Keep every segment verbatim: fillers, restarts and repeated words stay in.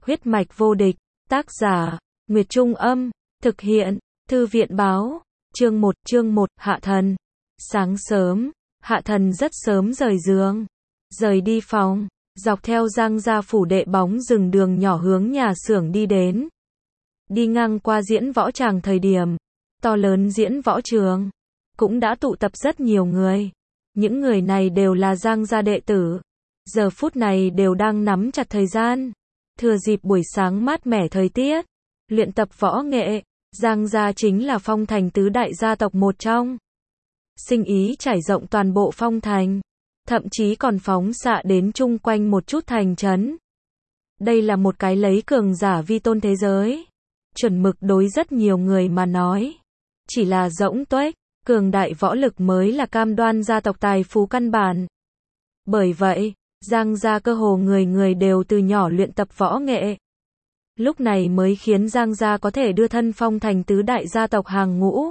Huyết mạch vô địch, tác giả, Nguyệt Trung Âm, thực hiện, Thư viện Báo, chương một, chương một, Hạ Thần. Sáng sớm, Hạ Thần rất sớm rời giường, rời đi phòng, dọc theo Giang gia phủ đệ bóng rừng đường nhỏ hướng nhà xưởng đi đến. Đi ngang qua diễn võ tràng thời điểm, to lớn diễn võ trường, cũng đã tụ tập rất nhiều người. Những người này đều là Giang gia đệ tử, giờ phút này đều đang nắm chặt thời gian, thừa dịp buổi sáng mát mẻ thời tiết, luyện tập võ nghệ. Giang gia chính là Phong Thành tứ đại gia tộc một trong. Sinh ý trải rộng toàn bộ Phong Thành, thậm chí còn phóng xạ đến chung quanh một chút thành trấn. Đây là một cái lấy cường giả vi tôn thế giới. Chuẩn mực đối rất nhiều người mà nói, chỉ là rỗng tuếch, cường đại võ lực mới là cam đoan gia tộc tài phú căn bản. Bởi vậy, Giang gia cơ hồ người người đều từ nhỏ luyện tập võ nghệ. Lúc này mới khiến Giang gia có thể đưa thân Phong Thành tứ đại gia tộc hàng ngũ.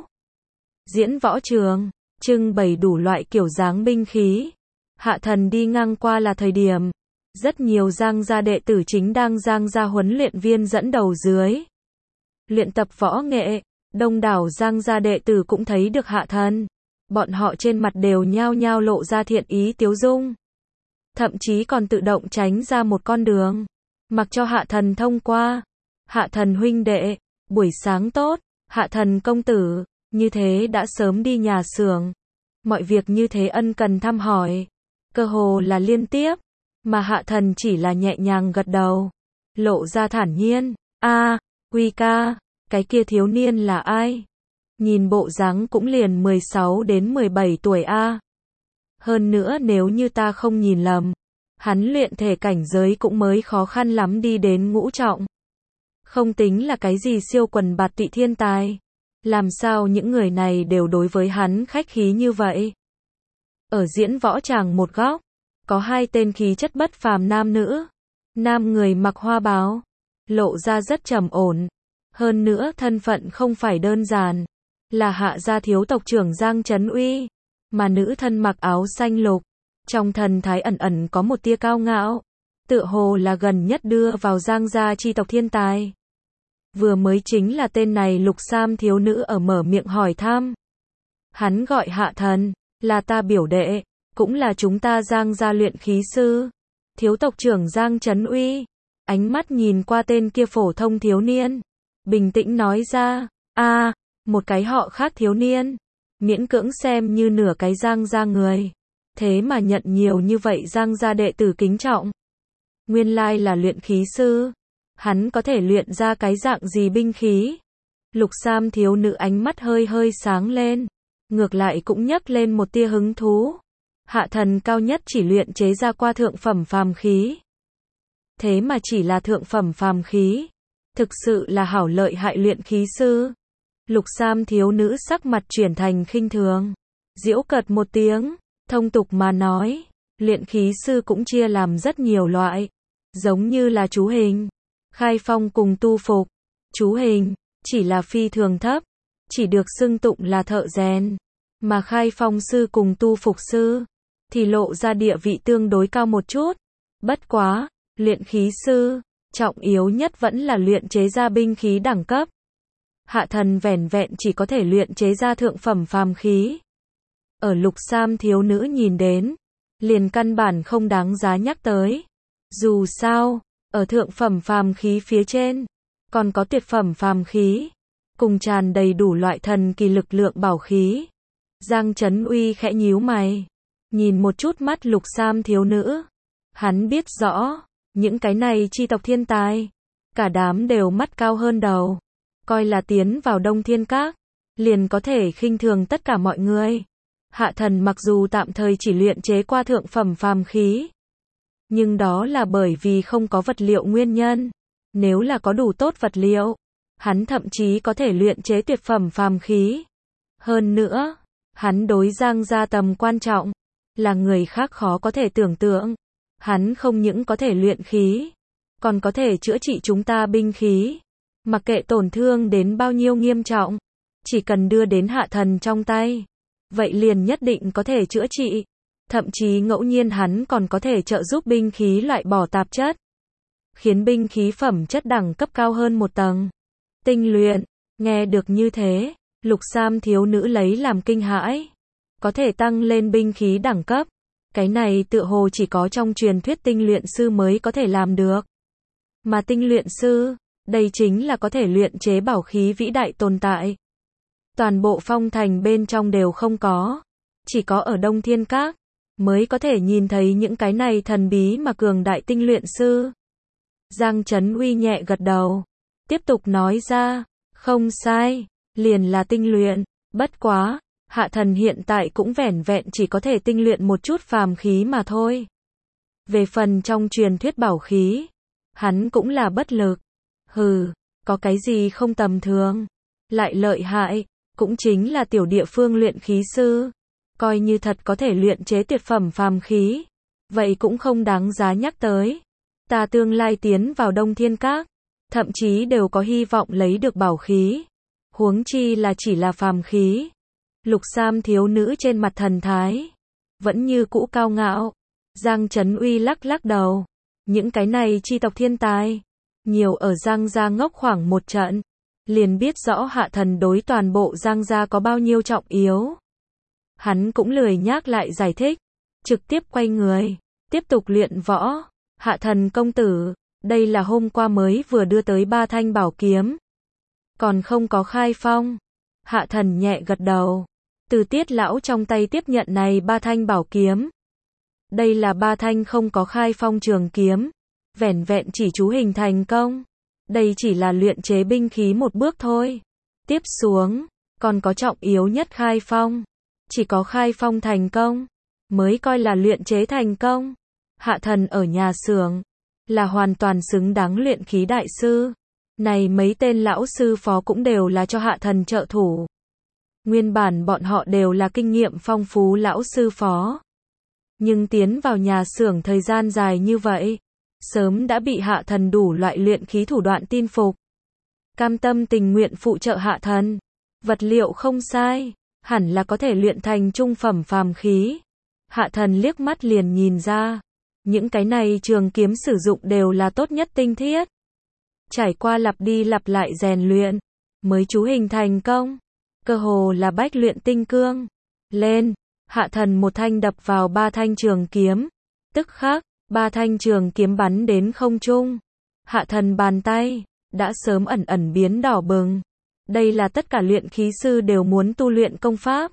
Diễn võ trường, trưng bày đủ loại kiểu dáng binh khí. Hạ Thần đi ngang qua là thời điểm, rất nhiều Giang gia đệ tử chính đang Giang gia huấn luyện viên dẫn đầu dưới luyện tập võ nghệ. Đông đảo Giang gia đệ tử cũng thấy được Hạ Thần, bọn họ trên mặt đều nhao nhao lộ ra thiện ý tiếu dung, thậm chí còn tự động tránh ra một con đường, mặc cho Hạ Thần thông qua. Hạ Thần huynh đệ, buổi sáng tốt. Hạ Thần công tử, như thế đã sớm đi nhà xưởng, mọi việc như thế ân cần thăm hỏi, cơ hồ là liên tiếp, mà Hạ Thần chỉ là nhẹ nhàng gật đầu, lộ ra thản nhiên. A, Huy ca, cái kia thiếu niên là ai? Nhìn bộ dáng cũng liền mười sáu đến mười bảy tuổi a. Hơn nữa nếu như ta không nhìn lầm, hắn luyện thể cảnh giới cũng mới khó khăn lắm đi đến ngũ trọng. Không tính là cái gì siêu quần bạt tụy thiên tài. Làm sao những người này đều đối với hắn khách khí như vậy? Ở diễn võ tràng một góc, có hai tên khí chất bất phàm nam nữ. Nam người mặc hoa bào, lộ ra rất trầm ổn. Hơn nữa thân phận không phải đơn giản, là Hạ gia thiếu tộc trưởng Giang Trấn Uy. Mà nữ thân mặc áo xanh lục, trong thần thái ẩn ẩn có một tia cao ngạo, tựa hồ là gần nhất đưa vào Giang gia chi tộc thiên tài. Vừa mới chính là tên này lục sam thiếu nữ ở mở miệng hỏi thăm. Hắn gọi Hạ Thần, là ta biểu đệ, cũng là chúng ta Giang gia luyện khí sư. Thiếu tộc trưởng Giang Trấn Uy, ánh mắt nhìn qua tên kia phổ thông thiếu niên, bình tĩnh nói ra. A, một cái họ khác thiếu niên, miễn cưỡng xem như nửa cái Giang gia người, thế mà nhận nhiều như vậy Giang gia đệ tử kính trọng. Nguyên lai là luyện khí sư, hắn có thể luyện ra cái dạng gì binh khí? Lục sam thiếu nữ ánh mắt hơi hơi sáng lên, ngược lại cũng nhấc lên một tia hứng thú. Hạ Thần cao nhất chỉ luyện chế ra qua thượng phẩm phàm khí. Thế mà chỉ là thượng phẩm phàm khí, thực sự là hảo lợi hại luyện khí sư. Lục sam thiếu nữ sắc mặt chuyển thành khinh thường, giễu cợt một tiếng, thông tục mà nói, luyện khí sư cũng chia làm rất nhiều loại, giống như là chú hình, khai phong cùng tu phục. Chú hình chỉ là phi thường thấp, chỉ được xưng tụng là thợ rèn, mà khai phong sư cùng tu phục sư thì lộ ra địa vị tương đối cao một chút. Bất quá, luyện khí sư trọng yếu nhất vẫn là luyện chế ra binh khí đẳng cấp. Hạ Thần vẻn vẹn chỉ có thể luyện chế ra thượng phẩm phàm khí. Ở lục sam thiếu nữ nhìn đến, liền căn bản không đáng giá nhắc tới. Dù sao, ở thượng phẩm phàm khí phía trên, còn có tuyệt phẩm phàm khí, cùng tràn đầy đủ loại thần kỳ lực lượng bảo khí. Giang Trấn Uy khẽ nhíu mày, nhìn một chút mắt lục sam thiếu nữ. Hắn biết rõ, những cái này chi tộc thiên tài, cả đám đều mắt cao hơn đầu, coi là tiến vào Đông Thiên Các, liền có thể khinh thường tất cả mọi người. Hạ Thần mặc dù tạm thời chỉ luyện chế qua thượng phẩm phàm khí, nhưng đó là bởi vì không có vật liệu nguyên nhân. Nếu là có đủ tốt vật liệu, hắn thậm chí có thể luyện chế tuyệt phẩm phàm khí. Hơn nữa, hắn đối Giang gia tầm quan trọng, là người khác khó có thể tưởng tượng. Hắn không những có thể luyện khí, còn có thể chữa trị chúng ta binh khí. Mặc kệ tổn thương đến bao nhiêu nghiêm trọng, chỉ cần đưa đến Hạ Thần trong tay, vậy liền nhất định có thể chữa trị. Thậm chí ngẫu nhiên hắn còn có thể trợ giúp binh khí loại bỏ tạp chất. khiến binh khí phẩm chất đẳng cấp cao hơn một tầng. Tinh luyện, nghe được như thế, Lục Sam thiếu nữ lấy làm kinh hãi. Có thể tăng lên binh khí đẳng cấp. Cái này tựa hồ chỉ có trong truyền thuyết tinh luyện sư mới có thể làm được. Mà tinh luyện sư, đây chính là có thể luyện chế bảo khí vĩ đại tồn tại. Toàn bộ phong thành bên trong đều không có. Chỉ có ở Đông Thiên Các, mới có thể nhìn thấy những cái này thần bí mà cường đại tinh luyện sư. Giang Trấn Uy nhẹ gật đầu. Tiếp tục nói ra, không sai, liền là tinh luyện, bất quá, hạ thần hiện tại cũng vẻn vẹn chỉ có thể tinh luyện một chút phàm khí mà thôi. Về phần trong truyền thuyết bảo khí, hắn cũng là bất lực. Hừ, có cái gì không tầm thường, lại lợi hại, cũng chính là tiểu địa phương luyện khí sư. Coi như thật có thể luyện chế tuyệt phẩm phàm khí, vậy cũng không đáng giá nhắc tới. Ta tương lai tiến vào Đông Thiên Các, thậm chí đều có hy vọng lấy được bảo khí. Huống chi là chỉ là phàm khí. Lục Sam thiếu nữ trên mặt thần thái, vẫn như cũ cao ngạo. Giang Trấn Uy lắc lắc đầu. Những cái này chi tộc thiên tài, nhiều ở Giang gia ngốc khoảng một trận, liền biết rõ hạ thần đối toàn bộ Giang gia có bao nhiêu trọng yếu. Hắn cũng lười nhắc lại giải thích, trực tiếp quay người, tiếp tục luyện võ. Hạ thần công tử, đây là hôm qua mới vừa đưa tới ba thanh bảo kiếm. Còn không có khai phong. Hạ thần nhẹ gật đầu. Từ Tiết lão trong tay tiếp nhận này ba thanh bảo kiếm. Đây là ba thanh không có khai phong trường kiếm. Vẻn vẹn chỉ chú hình thành công. Đây chỉ là luyện chế binh khí một bước thôi. Tiếp xuống, còn có trọng yếu nhất khai phong. Chỉ có khai phong thành công, mới coi là luyện chế thành công. Hạ thần ở nhà xưởng, là hoàn toàn xứng đáng luyện khí đại sư. Này mấy tên lão sư phó cũng đều là cho hạ thần trợ thủ. Nguyên bản bọn họ đều là kinh nghiệm phong phú lão sư phó. Nhưng tiến vào nhà xưởng thời gian dài như vậy, sớm đã bị hạ thần đủ loại luyện khí thủ đoạn tin phục. Cam tâm tình nguyện phụ trợ hạ thần. Vật liệu không sai, hẳn là có thể luyện thành trung phẩm phàm khí. Hạ thần liếc mắt liền nhìn ra, những cái này trường kiếm sử dụng đều là tốt nhất tinh thiết. Trải qua lặp đi lặp lại rèn luyện, mới chú hình thành công. Cơ hồ là bách luyện tinh cương. Lên, hạ thần một thanh đập vào ba thanh trường kiếm. Tức khắc, ba thanh trường kiếm bắn đến không trung. Hạ thần bàn tay, đã sớm ẩn ẩn biến đỏ bừng. Đây là tất cả luyện khí sư đều muốn tu luyện công pháp.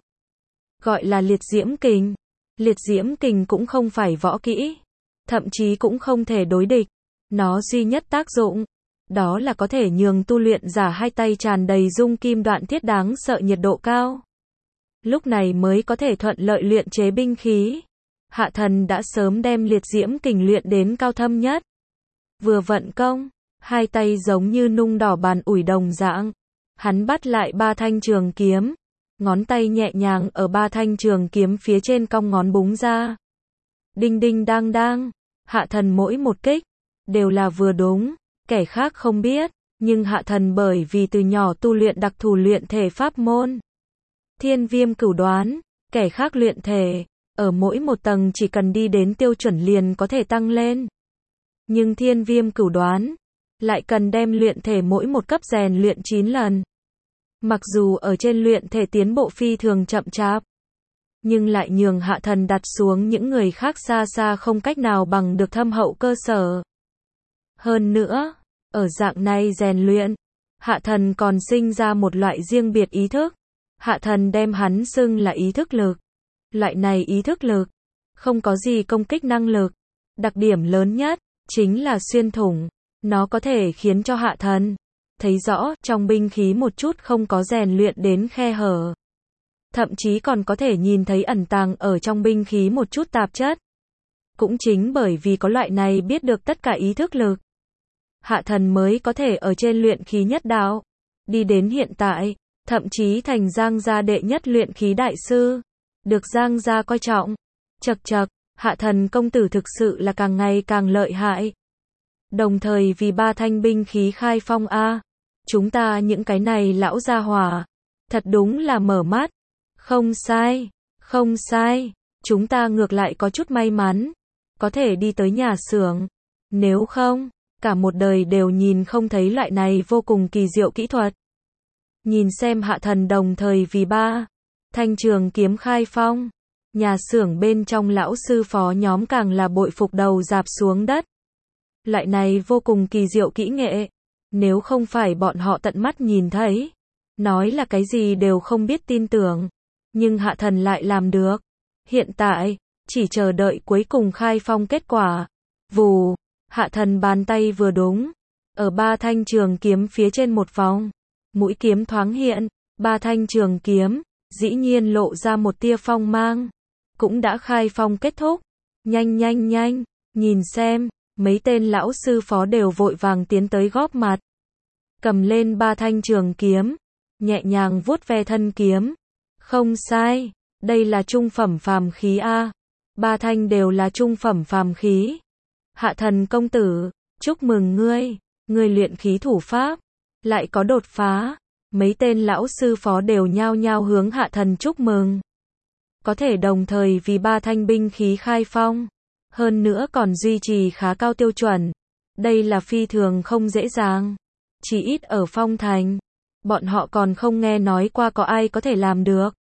Gọi là liệt diễm kình. Liệt diễm kình cũng không phải võ kỹ. Thậm chí cũng không thể đối địch. Nó duy nhất tác dụng, đó là có thể nhường tu luyện giả hai tay tràn đầy dung kim đoạn thiết đáng sợ nhiệt độ cao. Lúc này mới có thể thuận lợi luyện chế binh khí. Hạ thần đã sớm đem liệt diễm kình luyện đến cao thâm nhất. Vừa vận công, hai tay giống như nung đỏ bàn ủi đồng dạng. Hắn bắt lại ba thanh trường kiếm, ngón tay nhẹ nhàng ở ba thanh trường kiếm phía trên cong ngón búng ra. Đinh đinh đang đang, hạ thần mỗi một kích, đều là vừa đúng, kẻ khác không biết, nhưng hạ thần bởi vì từ nhỏ tu luyện đặc thù luyện thể pháp môn. Thiên viêm cửu đoán, kẻ khác luyện thể, ở mỗi một tầng chỉ cần đi đến tiêu chuẩn liền có thể tăng lên. Nhưng thiên viêm cửu đoán, lại cần đem luyện thể mỗi một cấp rèn luyện chín lần. Mặc dù ở trên luyện thể tiến bộ phi thường chậm chạp, nhưng lại nhường hạ thần đặt xuống những người khác xa xa không cách nào bằng được thâm hậu cơ sở. Hơn nữa, ở dạng này rèn luyện, hạ thần còn sinh ra một loại riêng biệt ý thức. Hạ thần đem hắn xưng là ý thức lực. Loại này ý thức lực, không có gì công kích năng lực. Đặc điểm lớn nhất, chính là xuyên thủng. Nó có thể khiến cho hạ thần thấy rõ trong binh khí một chút không có rèn luyện đến khe hở. Thậm chí còn có thể nhìn thấy ẩn tàng ở trong binh khí một chút tạp chất. Cũng chính bởi vì có loại này biết được tất cả ý thức lực, hạ thần mới có thể ở trên luyện khí nhất đạo, đi đến hiện tại, thậm chí thành Giang gia đệ nhất luyện khí đại sư, được Giang gia coi trọng. Chậc chậc, hạ thần công tử thực sự là càng ngày càng lợi hại. Đồng thời vì ba thanh binh khí khai phong a, chúng ta những cái này lão gia hỏa, thật đúng là mở mắt. Không sai, không sai, chúng ta ngược lại có chút may mắn, có thể đi tới nhà xưởng. Nếu không, cả một đời đều nhìn không thấy loại này vô cùng kỳ diệu kỹ thuật. Nhìn xem Hạ Thần đồng thời vì ba thanh trường kiếm khai phong, nhà xưởng bên trong lão sư phó nhóm càng là bội phục đầu rạp xuống đất. Loại này vô cùng kỳ diệu kỹ nghệ, nếu không phải bọn họ tận mắt nhìn thấy, nói là cái gì đều không biết tin tưởng, nhưng Hạ Thần lại làm được. Hiện tại, chỉ chờ đợi cuối cùng khai phong kết quả. Vù, Hạ Thần bàn tay vừa đúng, ở ba thanh trường kiếm phía trên một vòng, mũi kiếm thoáng hiện, ba thanh trường kiếm, dĩ nhiên lộ ra một tia phong mang, cũng đã khai phong kết thúc. Nhanh nhanh nhanh, nhìn xem, mấy tên lão sư phó đều vội vàng tiến tới góp mặt, cầm lên ba thanh trường kiếm, nhẹ nhàng vuốt ve thân kiếm. Không sai, đây là trung phẩm phàm khí a. Ba thanh đều là trung phẩm phàm khí. Hạ Thần công tử, chúc mừng ngươi, ngươi luyện khí thủ pháp lại có đột phá. Mấy tên lão sư phó đều nhao nhao hướng Hạ Thần chúc mừng. Có thể đồng thời vì ba thanh binh khí khai phong, hơn nữa còn duy trì khá cao tiêu chuẩn. Đây là phi thường không dễ dàng. Chỉ ít ở Phong Thành, bọn họ còn không nghe nói qua có ai có thể làm được.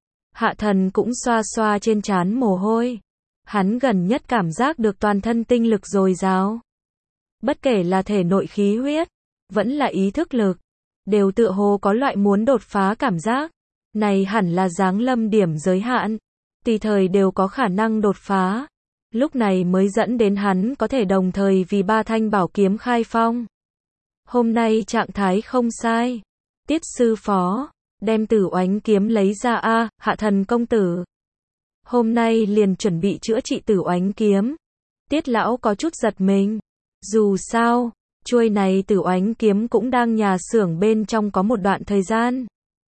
Hạ Thần cũng xoa xoa trên trán mồ hôi. Hắn gần nhất cảm giác được toàn thân tinh lực dồi dào. Bất kể là thể nội khí huyết, vẫn là ý thức lực, đều tựa hồ có loại muốn đột phá cảm giác. Này hẳn là giáng lâm điểm giới hạn, tùy thời đều có khả năng đột phá. Lúc này mới dẫn đến hắn có thể đồng thời vì ba thanh bảo kiếm khai phong. Hôm nay trạng thái không sai. Tiết sư phó, đem Tử Oánh kiếm lấy ra a. Hạ Thần công tử, hôm nay liền chuẩn bị chữa trị Tử Oánh kiếm. Tiết lão có chút giật mình. Dù sao, chuôi này Tử Oánh kiếm cũng đang nhà xưởng bên trong có một đoạn thời gian.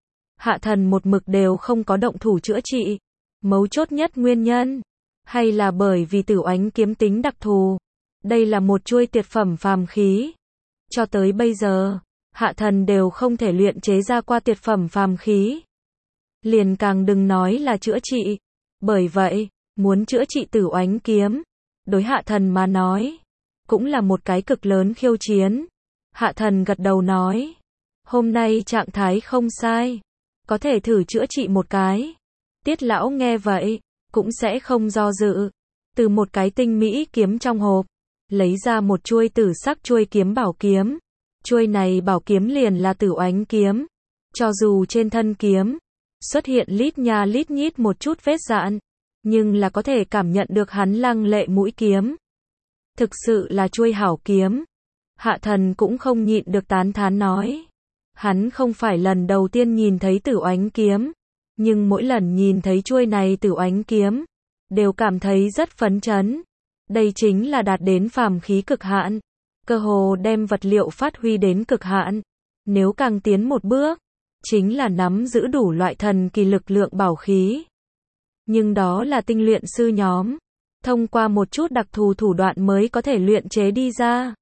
Hạ Thần một mực đều không có động thủ chữa trị. Mấu chốt nhất nguyên nhân, hay là bởi vì Tử Oánh kiếm tính đặc thù. Đây là một chuôi tuyệt phẩm phàm khí. Cho tới bây giờ, Hạ Thần đều không thể luyện chế ra qua tuyệt phẩm phàm khí. Liền càng đừng nói là chữa trị. Bởi vậy, muốn chữa trị Tử Oánh kiếm, đối Hạ Thần mà nói, cũng là một cái cực lớn khiêu chiến. Hạ Thần gật đầu nói, hôm nay trạng thái không sai, có thể thử chữa trị một cái. Tiết lão nghe vậy, cũng sẽ không do dự. Từ một cái tinh mỹ kiếm trong hộp, lấy ra một chuôi tử sắc chuôi kiếm bảo kiếm. Chuôi này bảo kiếm liền là Tử Oánh kiếm. Cho dù trên thân kiếm xuất hiện lít nha lít nhít một chút vết dạn, nhưng là có thể cảm nhận được hắn lăng lệ mũi kiếm. Thực sự là chuôi hảo kiếm. Hạ Thần cũng không nhịn được tán thán nói. Hắn không phải lần đầu tiên nhìn thấy Tử Oánh kiếm, nhưng mỗi lần nhìn thấy chuôi này Tử Oánh kiếm, đều cảm thấy rất phấn chấn. Đây chính là đạt đến phàm khí cực hạn, cơ hồ đem vật liệu phát huy đến cực hạn. Nếu càng tiến một bước, chính là nắm giữ đủ loại thần kỳ lực lượng bảo khí. Nhưng đó là tinh luyện sư nhóm, thông qua một chút đặc thù thủ đoạn mới có thể luyện chế đi ra.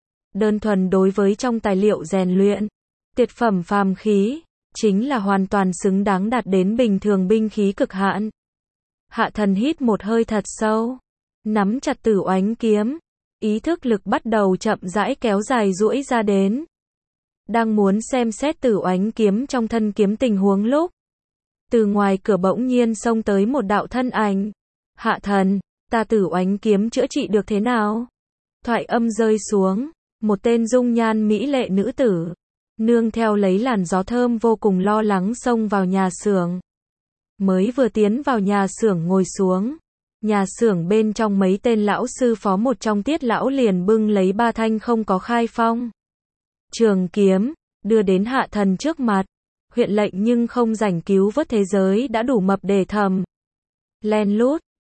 Đơn thuần đối với trong tài liệu rèn luyện, tuyệt phẩm phàm khí, chính là hoàn toàn xứng đáng đạt đến bình thường binh khí cực hạn. Hạ Thần hít một hơi thật sâu, nắm chặt Tử Oánh kiếm, ý thức lực bắt đầu chậm rãi kéo dài duỗi ra đến. Đang muốn xem xét Tử Oánh kiếm trong thân kiếm tình huống lúc, từ ngoài cửa bỗng nhiên xông tới một đạo thân ảnh. Hạ Thần, ta Tử Oánh kiếm chữa trị được thế nào? Thoại âm rơi xuống, một tên dung nhan mỹ lệ nữ tử, nương theo lấy làn gió thơm vô cùng lo lắng xông vào nhà xưởng. Mới vừa tiến vào nhà xưởng ngồi xuống, nhà xưởng bên trong mấy tên lão sư phó một trong Tiết lão liền bưng lấy ba thanh không có khai phong trường kiếm, đưa đến Hạ Thần trước mặt. Huyện lệnh nhưng không rảnh cứu vớt thế giới đã đủ mập để thầm. Len lút,